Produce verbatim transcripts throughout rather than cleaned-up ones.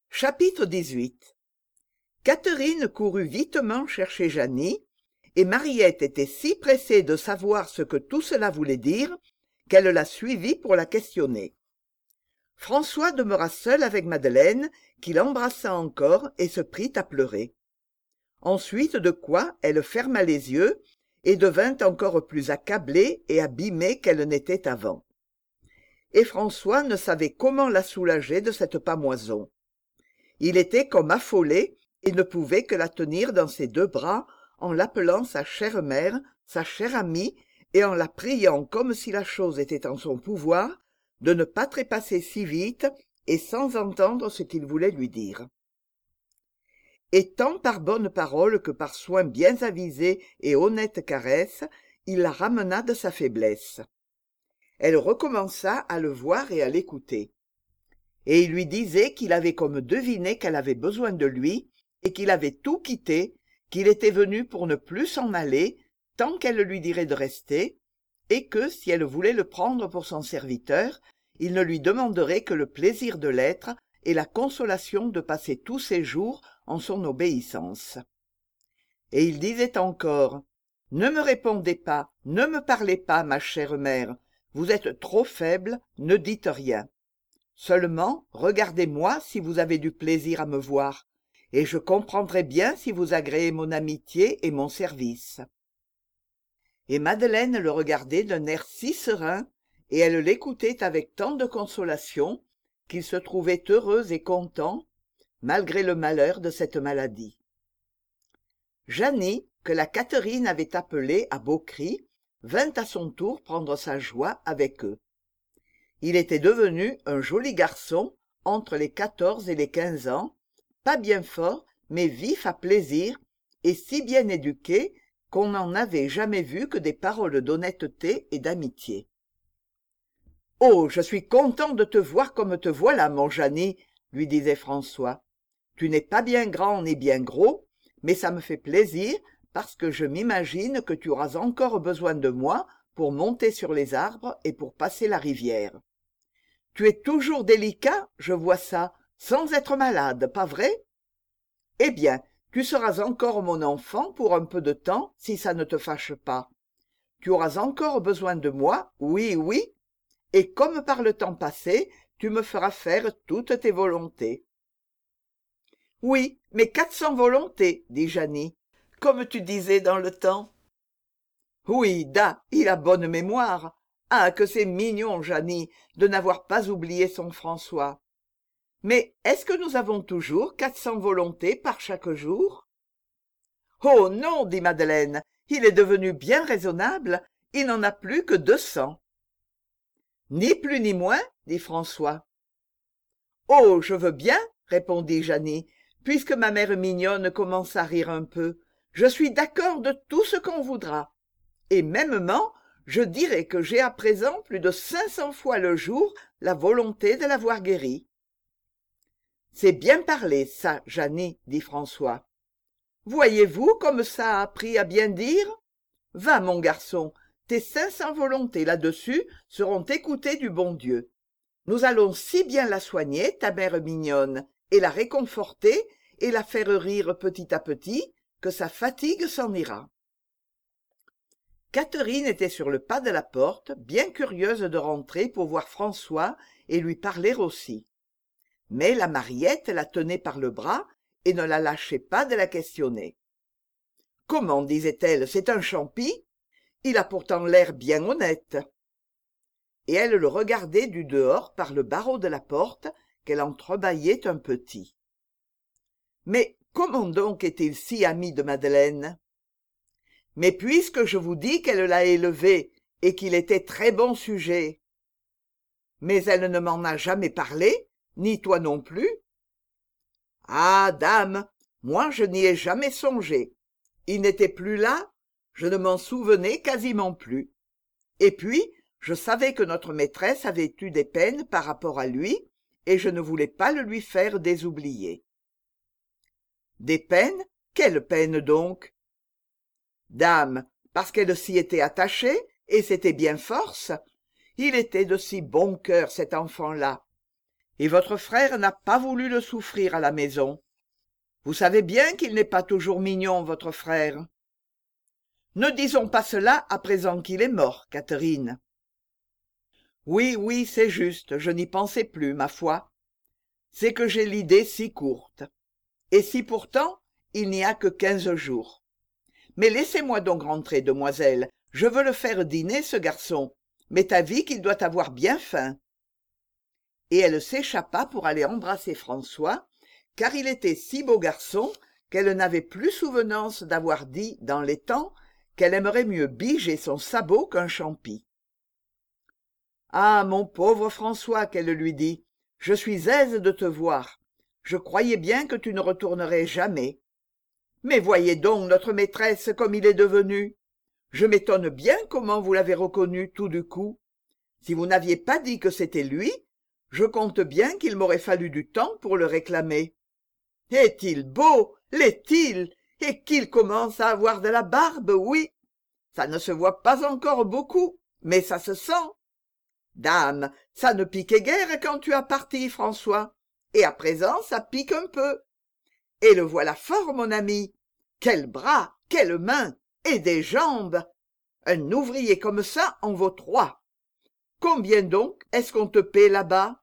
Chapitre dix-huit. Catherine courut vitement chercher Jeannie, et Mariette était si pressée de savoir ce que tout cela voulait dire qu'elle la suivit pour la questionner. François demeura seul avec Madeleine, qui l'embrassa encore et se prit à pleurer. Ensuite de quoi elle ferma les yeux et devint encore plus accablée et abîmée qu'elle n'était avant. Et François ne savait comment la soulager de cette pâmoison. Il était comme affolé et ne pouvait que la tenir dans ses deux bras en l'appelant sa chère mère, sa chère amie, et en la priant comme si la chose était en son pouvoir de ne pas trépasser si vite et sans entendre ce qu'il voulait lui dire. Et tant par bonnes paroles que par soins bien avisés et honnêtes caresses, il la ramena de sa faiblesse. Elle recommença à le voir et à l'écouter. Et il lui disait qu'il avait comme deviné qu'elle avait besoin de lui, et qu'il avait tout quitté, qu'il était venu pour ne plus s'en aller, tant qu'elle lui dirait de rester, et que, si elle voulait le prendre pour son serviteur, il ne lui demanderait que le plaisir de l'être et la consolation de passer tous ses jours en son obéissance. Et il disait encore, « Ne me répondez pas, ne me parlez pas, ma chère mère, vous êtes trop faible, ne dites rien. Seulement, regardez-moi si vous avez du plaisir à me voir, et je comprendrai bien si vous agréez mon amitié et mon service. » Et Madeleine le regardait d'un air si serein, et elle l'écoutait avec tant de consolation, qu'il se trouvait heureux et content, malgré le malheur de cette maladie. Jeannie, que la Catherine avait appelée à beaux cris, vint à son tour prendre sa joie avec eux. Il était devenu un joli garçon, entre les quatorze et les quinze ans, pas bien fort, mais vif à plaisir, et si bien éduqué qu'on n'en avait jamais vu que des paroles d'honnêteté et d'amitié. « Oh, je suis content de te voir comme te voilà, mon Jeannie, » lui disait François. « Tu n'es pas bien grand ni bien gros, mais ça me fait plaisir parce que je m'imagine que tu auras encore besoin de moi pour monter sur les arbres et pour passer la rivière. Tu es toujours délicat, je vois ça, sans être malade, pas vrai? Eh bien, tu seras encore mon enfant pour un peu de temps, si ça ne te fâche pas. Tu auras encore besoin de moi, oui, oui, et comme par le temps passé, tu me feras faire toutes tes volontés. » « Oui, mais quatre cents volontés, » dit Jeannie, « comme tu disais dans le temps. »« Oui, da, il a bonne mémoire. Ah, que c'est mignon, Jeannie, de n'avoir pas oublié son François. Mais est-ce que nous avons toujours quatre cents volontés par chaque jour? »« Oh non, dit Madeleine, il est devenu bien raisonnable, il n'en a plus que deux cents. »« Ni plus ni moins, dit François. »« Oh, je veux bien, répondit Jeannie, puisque ma mère mignonne commence à rire un peu. Je suis d'accord de tout ce qu'on voudra. Et mêmement, je dirais que j'ai à présent plus de cinq cents fois le jour la volonté de l'avoir guérie. »« C'est bien parlé, ça, Jeannie, dit François. Voyez-vous comme ça a appris à bien dire? Va, mon garçon, tes cinq cents volontés là-dessus seront écoutées du bon Dieu. Nous allons si bien la soigner, ta mère mignonne, et la réconforter, et la faire rire petit à petit, que sa fatigue s'en ira. » Catherine était sur le pas de la porte, bien curieuse de rentrer pour voir François et lui parler aussi. Mais la Mariette la tenait par le bras et ne la lâchait pas de la questionner. « Comment, disait-elle, c'est un champi? Il a pourtant l'air bien honnête. » Et elle le regardait du dehors par le barreau de la porte qu'elle entrebâillait un petit. Mais comment donc est-il si ami de Madeleine? Mais puisque je vous dis qu'elle l'a élevé et qu'il était très bon sujet. Mais elle ne m'en a jamais parlé, ni toi non plus. Ah, dame, moi je n'y ai jamais songé. Il n'était plus là, je ne m'en souvenais quasiment plus. Et puis, je savais que notre maîtresse avait eu des peines par rapport à lui, et je ne voulais pas le lui faire désoublier. Des peines? Quelles peines donc? Dame, parce qu'elle s'y était attachée, et c'était bien force. Il était de si bon cœur, cet enfant-là. et votre frère n'a pas voulu le souffrir à la maison. Vous savez bien qu'il n'est pas toujours mignon, votre frère. Ne disons pas cela à présent qu'il est mort, Catherine. Oui, oui, c'est juste, je n'y pensais plus, ma foi. C'est que j'ai l'idée si courte. Et si pourtant, il n'y a que quinze jours. Mais laissez-moi donc rentrer, demoiselle, je veux le faire dîner, ce garçon. M'est avis qu'il doit avoir bien faim. Et elle s'échappa pour aller embrasser François, car il était si beau garçon qu'elle n'avait plus souvenance d'avoir dit, dans les temps, qu'elle aimerait mieux biger son sabot qu'un champi. « Ah, mon pauvre François, qu'elle lui dit, je suis aise de te voir. Je croyais bien que tu ne retournerais jamais. Mais voyez donc notre maîtresse comme il est devenu. Je m'étonne bien comment vous l'avez reconnu tout du coup. Si vous n'aviez pas dit que c'était lui, je compte bien qu'il m'aurait fallu du temps pour le réclamer. Est-il beau, l'est-il, et qu'il commence à avoir de la barbe, oui. Ça ne se voit pas encore beaucoup, mais ça se sent. Dame, ça ne piquait guère quand tu as parti, François, et à présent ça pique un peu. Et le voilà fort, mon ami. Quels bras, quelles mains, et des jambes. Un ouvrier comme ça en vaut trois. Combien donc est-ce qu'on te paie là-bas?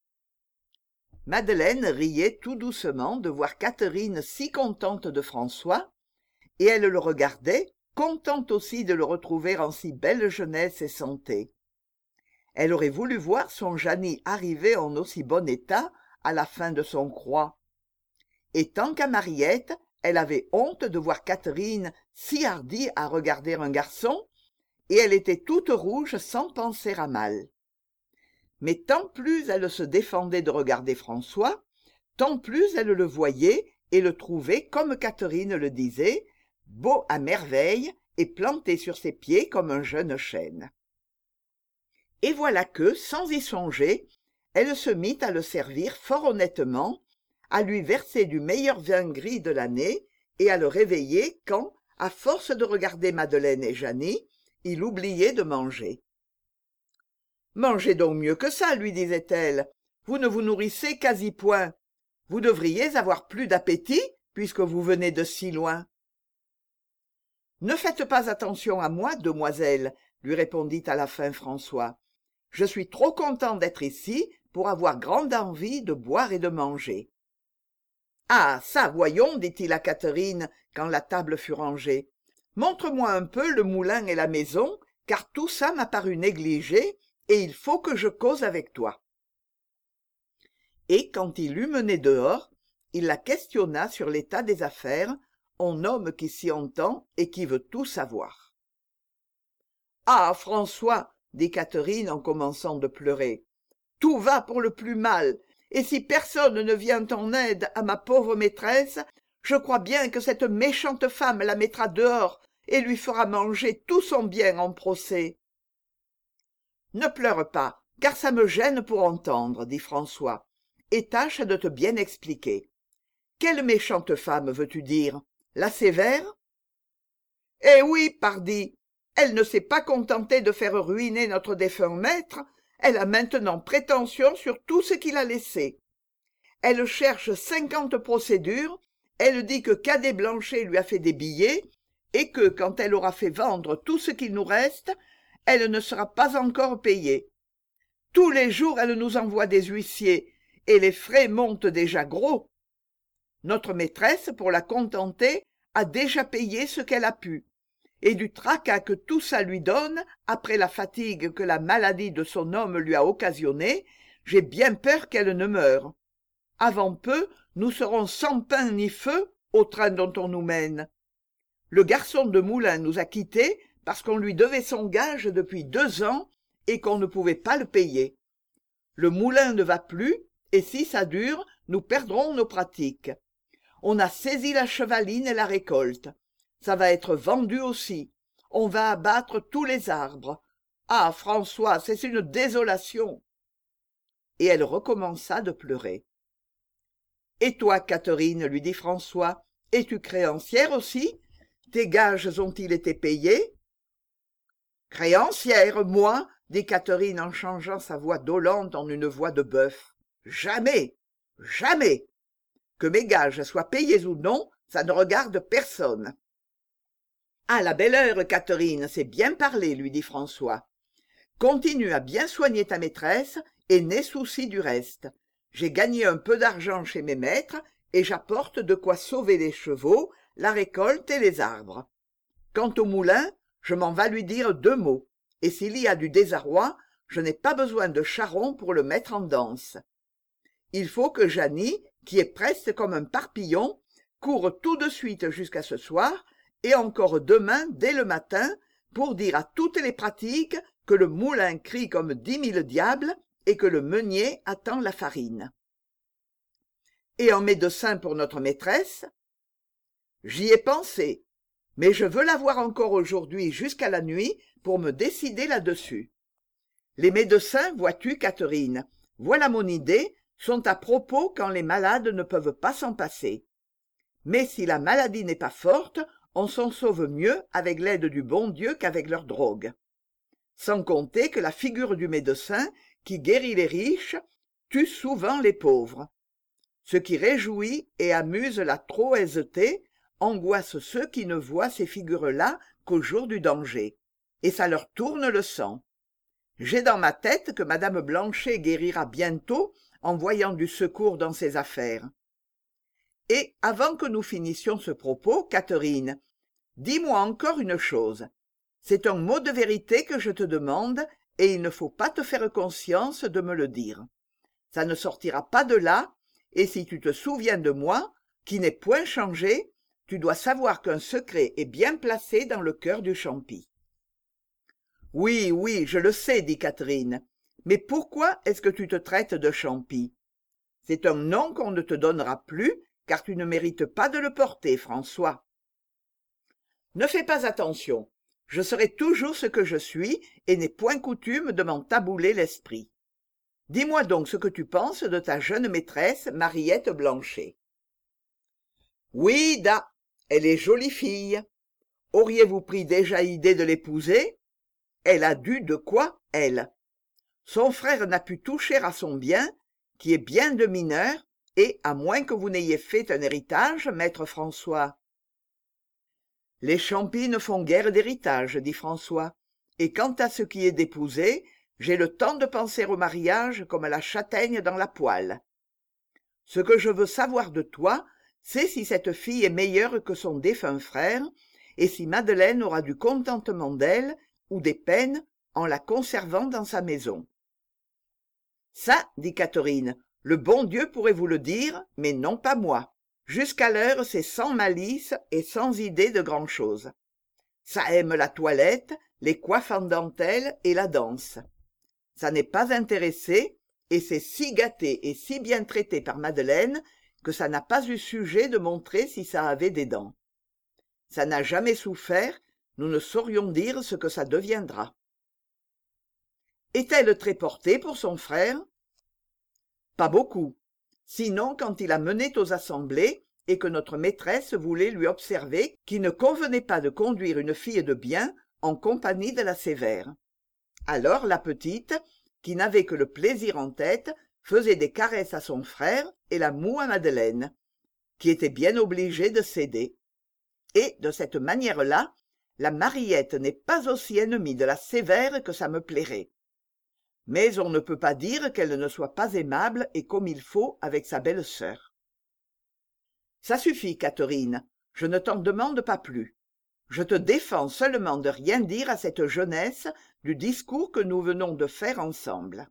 Madeleine riait tout doucement de voir Catherine si contente de François, et elle le regardait, contente aussi de le retrouver en si belle jeunesse et santé. Elle aurait voulu voir son Jeannie arriver en aussi bon état à la fin de son croix. Et tant qu'à Mariette, elle avait honte de voir Catherine si hardie à regarder un garçon, et elle était toute rouge sans penser à mal. Mais tant plus elle se défendait de regarder François, tant plus elle le voyait et le trouvait, comme Catherine le disait, beau à merveille et planté sur ses pieds comme un jeune chêne. Et voilà que, sans y songer, elle se mit à le servir fort honnêtement, à lui verser du meilleur vin gris de l'année et à le réveiller quand, à force de regarder Madeleine et Jeannie, il oubliait de manger. « Mangez donc mieux que ça, lui disait-elle. Vous ne vous nourrissez quasi point. Vous devriez avoir plus d'appétit, puisque vous venez de si loin. »« Ne faites pas attention à moi, demoiselle, » lui répondit à la fin François. « Je suis trop content d'être ici pour avoir grande envie de boire et de manger. »« Ah, ça, voyons, dit-il à Catherine, quand la table fut rangée. « Montre-moi un peu le moulin et la maison, car tout ça m'a paru négligé, et il faut que je cause avec toi. » Et quand il l'eut menée dehors, il la questionna sur l'état des affaires, en homme qui s'y entend et qui veut tout savoir. « Ah, François, dit Catherine en commençant de pleurer, tout va pour le plus mal, et si personne ne vient en aide à ma pauvre maîtresse, je crois bien que cette méchante femme la mettra dehors et lui fera manger tout son bien en procès. »« Ne pleure pas, car ça me gêne pour entendre, dit François, et tâche de te bien expliquer. Quelle méchante femme veux-tu dire? La sévère? Eh oui, pardi, elle ne s'est pas contentée de faire ruiner notre défunt maître, elle a maintenant prétention sur tout ce qu'il a laissé. Elle cherche cinquante procédures, elle dit que Cadet Blanchet lui a fait des billets, et que, quand elle aura fait vendre tout ce qu'il nous reste, elle ne sera pas encore payée. Tous les jours, elle nous envoie des huissiers, et les frais montent déjà gros. Notre maîtresse, pour la contenter, a déjà payé ce qu'elle a pu, et du tracas que tout ça lui donne, après la fatigue que la maladie de son homme lui a occasionnée, j'ai bien peur qu'elle ne meure. Avant peu, nous serons sans pain ni feu au train dont on nous mène. Le garçon de moulin nous a quittés parce qu'on lui devait son gage depuis deux ans et qu'on ne pouvait pas le payer. Le moulin ne va plus, et si ça dure, nous perdrons nos pratiques. On a saisi la chevaline et la récolte. Ça va être vendu aussi. On va abattre tous les arbres. Ah, François, c'est une désolation. Et elle recommença de pleurer. Et toi, Catherine, lui dit François, es-tu créancière aussi? Tes gages ont-ils été payés? Créancière, moi, dit Catherine en changeant sa voix dolente en une voix de bœuf. Jamais, jamais. Que mes gages soient payés ou non, ça ne regarde personne. Ah, la belle heure, Catherine, c'est bien parlé, lui dit François. Continue à bien soigner ta maîtresse et n'aie souci du reste. J'ai gagné un peu d'argent chez mes maîtres et j'apporte de quoi sauver les chevaux, la récolte et les arbres. Quant au moulin, je m'en vas lui dire deux mots, et s'il y a du désarroi, je n'ai pas besoin de charron pour le mettre en danse. Il faut que Jeannie, qui est preste comme un parpillon, court tout de suite jusqu'à ce soir, et encore demain dès le matin, pour dire à toutes les pratiques que le moulin crie comme dix mille diables et que le meunier attend la farine. Et un médecin pour notre maîtresse? J'y ai pensé, mais je veux la voir encore aujourd'hui jusqu'à la nuit pour me décider là-dessus. Les médecins, vois-tu, Catherine, voilà mon idée, sont à propos quand les malades ne peuvent pas s'en passer. Mais si la maladie n'est pas forte, on s'en sauve mieux avec l'aide du bon Dieu qu'avec leur drogue. Sans compter que la figure du médecin, qui guérit les riches, tue souvent les pauvres. Ce qui réjouit et amuse la trop aisée angoisse ceux qui ne voient ces figures-là qu'au jour du danger, et ça leur tourne le sang. J'ai dans ma tête que madame Blanchet guérira bientôt en voyant du secours dans ses affaires. Et avant que nous finissions ce propos, Catherine, dis-moi encore une chose. C'est un mot de vérité que je te demande, et il ne faut pas te faire conscience de me le dire. Ça ne sortira pas de là, et si tu te souviens de moi, qui n'ai point changé, tu dois savoir qu'un secret est bien placé dans le cœur du champi. Oui, oui, je le sais, dit Catherine, mais pourquoi est-ce que tu te traites de champi? C'est un nom qu'on ne te donnera plus, car tu ne mérites pas de le porter, François. Ne fais pas attention, je serai toujours ce que je suis, et n'ai point coutume de m'en tabouler l'esprit. Dis-moi donc ce que tu penses de ta jeune maîtresse, Mariette Blanchet. Oui, da, elle est jolie fille. Auriez-vous pris déjà idée de l'épouser? Elle a dû de quoi, elle. Son frère n'a pu toucher à son bien, qui est bien de mineur, et, à moins que vous n'ayez fait un héritage, maître François. Les champis ne font guère d'héritage, dit François, et quant à ce qui est d'épouser, j'ai le temps de penser au mariage comme à la châtaigne dans la poêle. Ce que je veux savoir de toi, c'est si cette fille est meilleure que son défunt frère, et si Madeleine aura du contentement d'elle, ou des peines, en la conservant dans sa maison. Ça, dit Catherine, le bon Dieu pourrait vous le dire, mais non pas moi. Jusqu'à l'heure, c'est sans malice et sans idée de grand-chose. Ça aime la toilette, les coiffes en dentelle et la danse. Ça n'est pas intéressé, et c'est si gâté et si bien traité par Madeleine que ça n'a pas eu sujet de montrer si ça avait des dents. Ça n'a jamais souffert, nous ne saurions dire ce que ça deviendra. Est-elle très portée pour son frère? Pas beaucoup. Sinon, quand il la menait aux assemblées et que notre maîtresse voulait lui observer qu'il ne convenait pas de conduire une fille de bien en compagnie de la sévère. Alors la petite, qui n'avait que le plaisir en tête, faisait des caresses à son frère et la moue à Madeleine, qui était bien obligée de céder. Et, de cette manière-là, la Mariette n'est pas aussi ennemie de la sévère que ça me plairait. Mais on ne peut pas dire qu'elle ne soit pas aimable et comme il faut avec sa belle-sœur. Ça suffit, Catherine, je ne t'en demande pas plus. Je te défends seulement de rien dire à cette jeunesse du discours que nous venons de faire ensemble.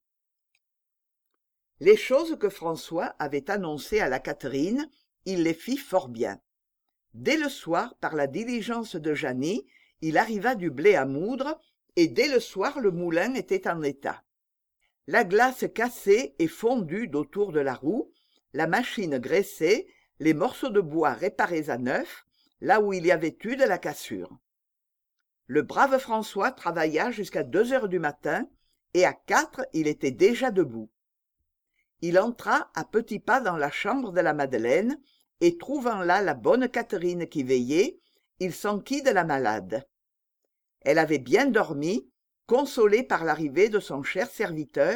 Les choses que François avait annoncées à la Catherine, il les fit fort bien. Dès le soir, par la diligence de Jeannie, il arriva du blé à moudre, et dès le soir le moulin était en état. La glace cassée et fondue d'autour de la roue, la machine graissée, les morceaux de bois réparés à neuf, là où il y avait eu de la cassure. Le brave François travailla jusqu'à deux heures du matin, et à quatre il était déjà debout. Il entra à petits pas dans la chambre de la Madeleine, et trouvant là la bonne Catherine qui veillait, il s'enquit de la malade. Elle avait bien dormi, consolée par l'arrivée de son cher serviteur,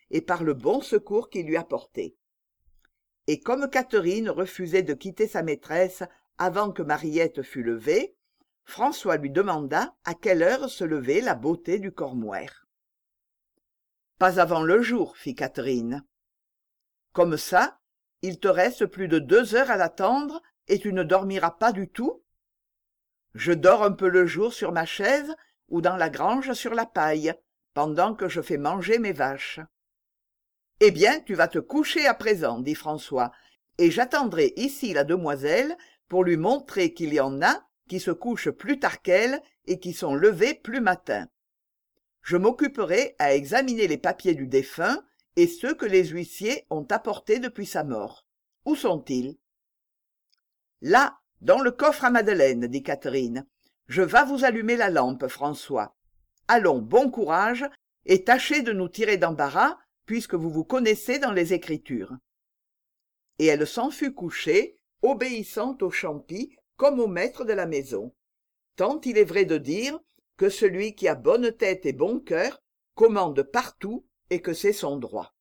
et par le bon secours qu'il lui apportait. Et comme Catherine refusait de quitter sa maîtresse avant que Mariette fût levée, François lui demanda à quelle heure se levait la beauté du Cormouer. « Pas avant le jour, fit Catherine. « Comme ça, il te reste plus de deux heures à l'attendre et tu ne dormiras pas du tout ?»« Je dors un peu le jour sur ma chaise ou dans la grange sur la paille, pendant que je fais manger mes vaches. »« Eh bien, tu vas te coucher à présent, dit François, et j'attendrai ici la demoiselle pour lui montrer qu'il y en a qui se couchent plus tard qu'elle et qui sont levés plus matin. Je m'occuperai à examiner les papiers du défunt et ceux que les huissiers ont apportés depuis sa mort. Où sont-ils ? » ?»« Là, dans le coffre à Madeleine, dit Catherine. Je vas vous allumer la lampe, François. Allons, bon courage, et tâchez de nous tirer d'embarras, puisque vous vous connaissez dans les Écritures. » Et elle s'en fut couchée, obéissant au champi comme au maître de la maison. Tant il est vrai de dire que celui qui a bonne tête et bon cœur commande partout et que c'est son droit.